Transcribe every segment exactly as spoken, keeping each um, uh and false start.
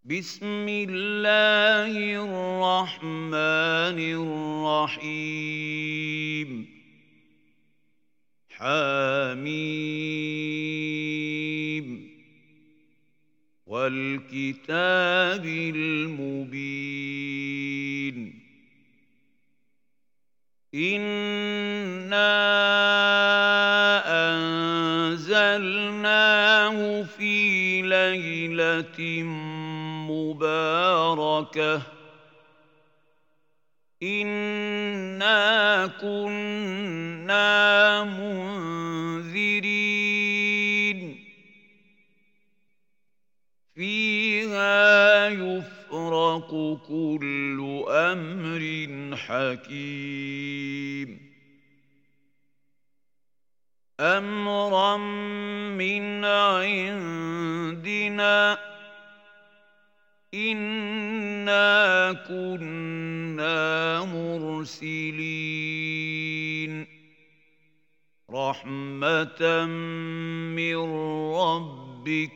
بسم الله الرحمن الرحيم حميم والكتاب المبين إنا أنزلناه في ليلة مباركة إنا كنا منذرين فيها يفرق كل أمر حكيم أمرا من عندنا إنا كنا مرسلين رحمة من ربك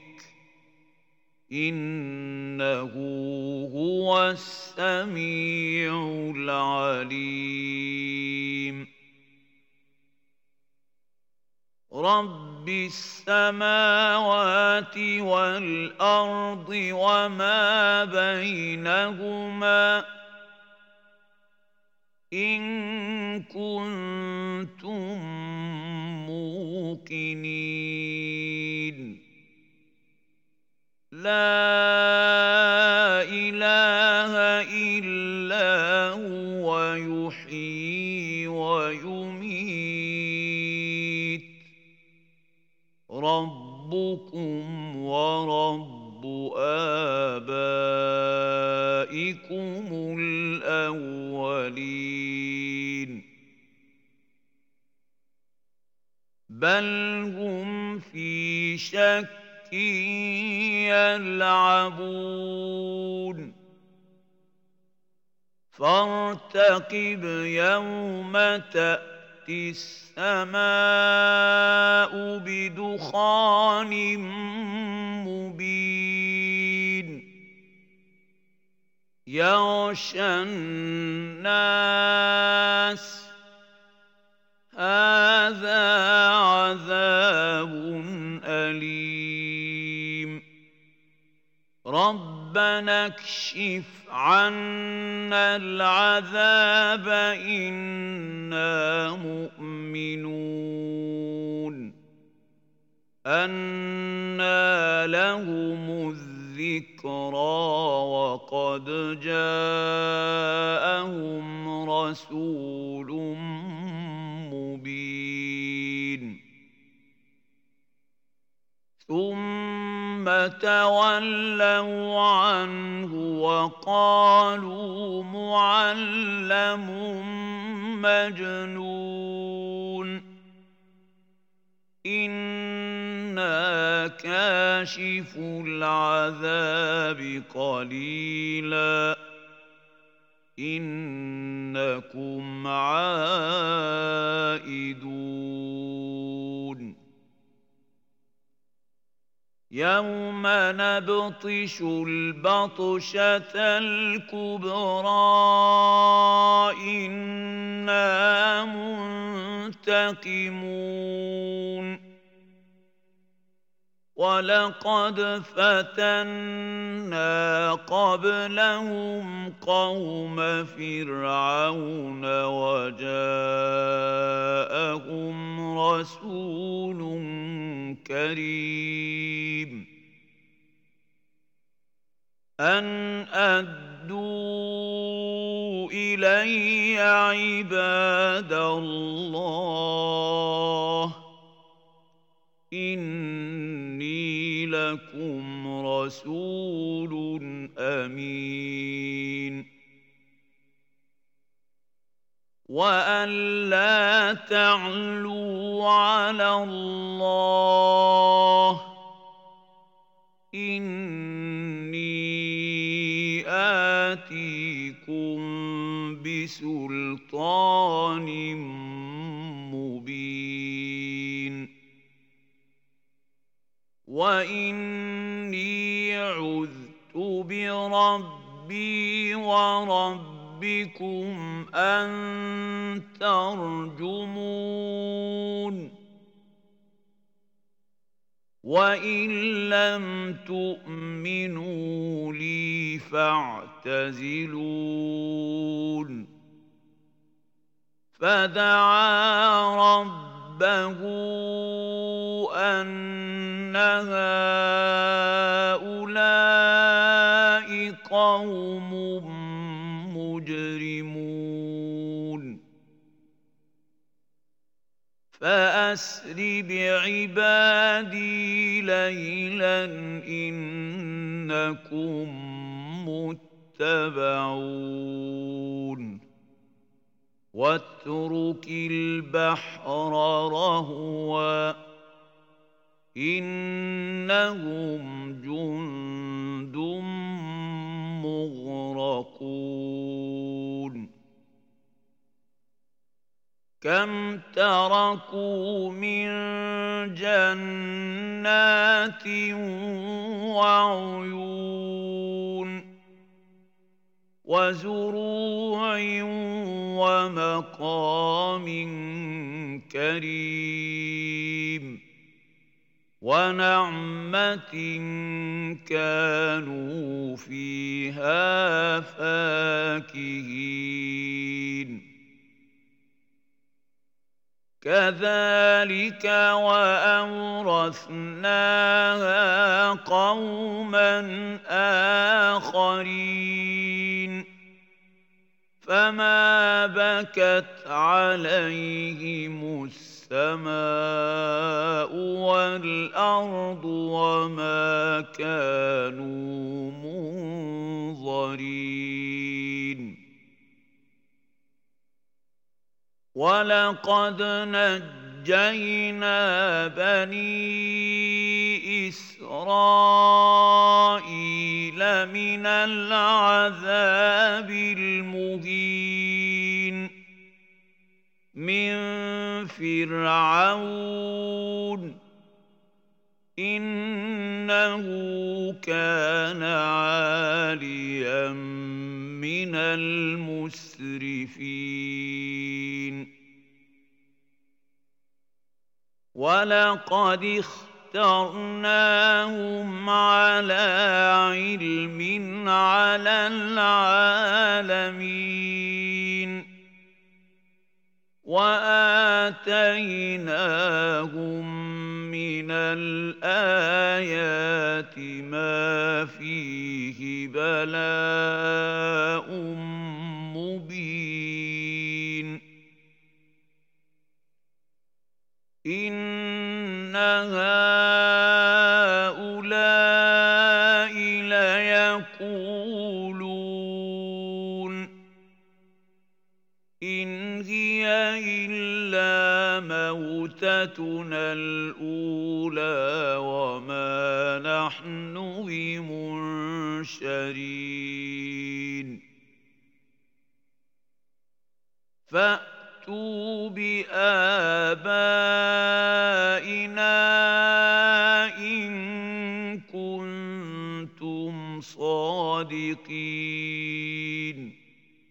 إنه هو السميع العليم رب السماوات والأرض وما بينهما إن كنتم موقنين لا إله إلا هو يحيي ويميت ربكم ورب آبائكم الأولين بل هم في شك يلعبون فارتقب يوم تأتي السماء بدخان مبين يغشى الناس هذا عذاب أليم ربنا اكشف عنا العذاب إنا مؤمنون أنى لهم الذكرى وقد جاءهم رسول مبين ثم تولوا عنه وقالوا معلم مجنون إنا كاشف العذاب قليلا إنكم عائدون يوم نبطش البطشة الكبرى إنا منتقمون ولقد فتنا قبلهم قوم فرعون وجاءهم رسول كريم أن أدوا إلي عباد الله إني لكم رسول أمين وأن لا تعلوا على الله إني آتيكم بسلطان مبين وإني عذت بربي وربكم أن ترجمون وإن لم تؤمنوا لي فاعتزلون فدعا ربه أن هؤلاء قوم مجرمون فأسر بعبادي ليلا إنكم متبعون واترك البحر رهوا إنهم جند مغرقون كم تركوا من جنات وعيون وزروع ومقام كريم ونعمة كانوا فيها فاكهين كذلك وأورثناها قوما آخرين فما بكت عليهم السماء والأرض وما كانوا منظرين ولقد نجينا بني إسرائيل من العذاب المهين من فرعون إنه كان عاليا من المسرفين ولقد اخترناهم على علم على العالمين وآتيناهم من الآيات ما فيه بلاء مبين إن هؤلاء ليقولون إن هي إلا موتتنا الأولى وما نحن بمنشرين فأتوا بآبائنا إن كنتم صادقين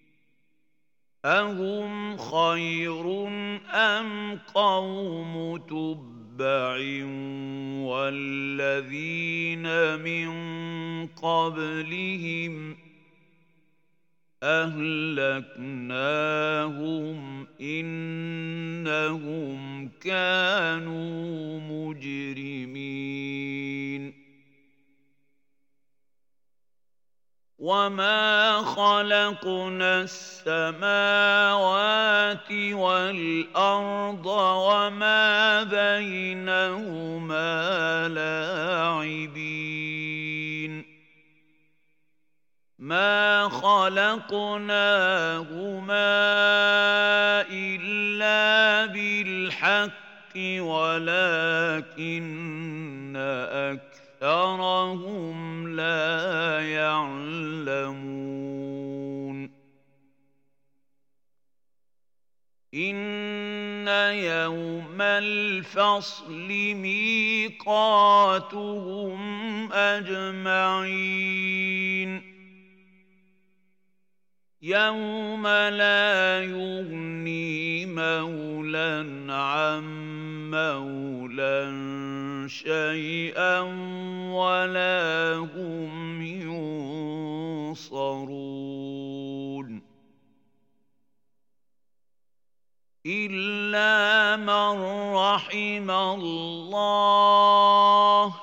أهم خير أم قوم تبع والذين من قبلهم أهلكناهم إنهم كانوا مجرمين وما خلقنا السماوات والأرض وما بينهما لاعبين ما خلقناهما إلا بالحق ولكن أكثرهم لا يعلمون إن يوم الفصل ميقاتهم أجمعين يوم لا يغني مولى عن مولى شيئا ولا هم ينصرون إلا من رحم الله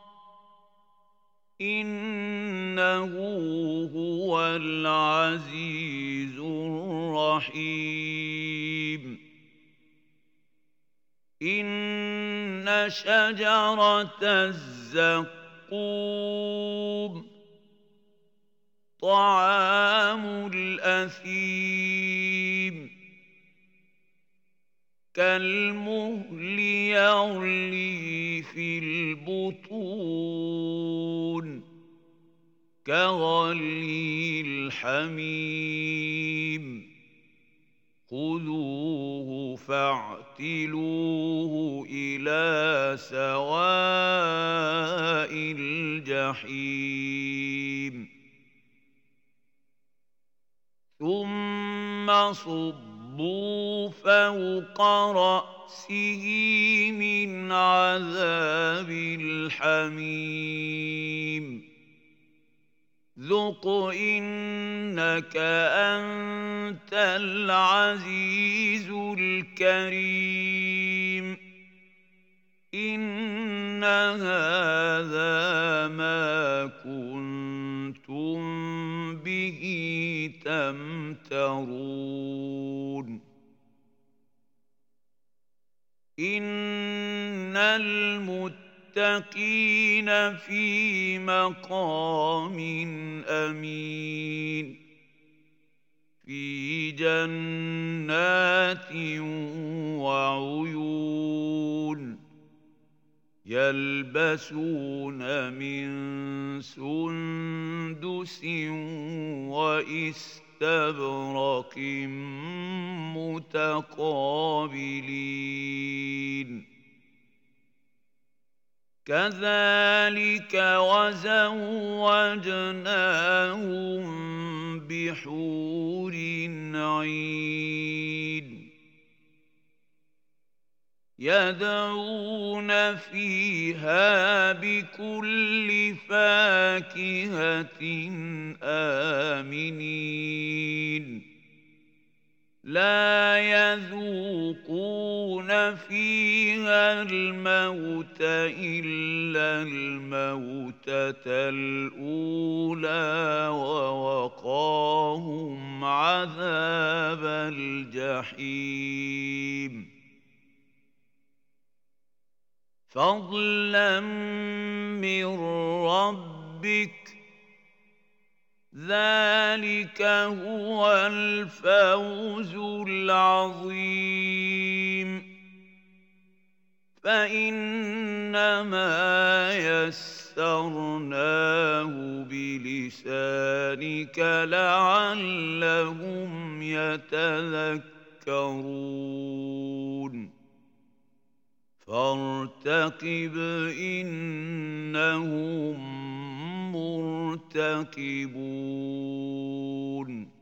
إنه هو العزيز الرحيم إن شجرة الزقوم طعام الأثيم كالمهل يغلي في البطون كغلي الحميم خذوه فاعتلوه إلى سواء الجحيم ثم صبوا فوق رأسه من عذاب الحميم ذق إنك أنت العزيز الكريم إن هذا ما كنتم به تمترون إن المتقين في مقام أمين في جنات وعيون يلبسون من سندس واستبرق متقابلين كذلك وزوجناهم بحور عين يدعون فيها بكل فاكهة آمنين لا يذوقون فيها الموت إلا الموتة الأولى ووقاهم عذاب الجحيم فضلا من ربك ذلك هو الفوز العظيم فإنما يسرناه بلسانك لعلهم يتذكرون فارتقب إنهم مرتقبون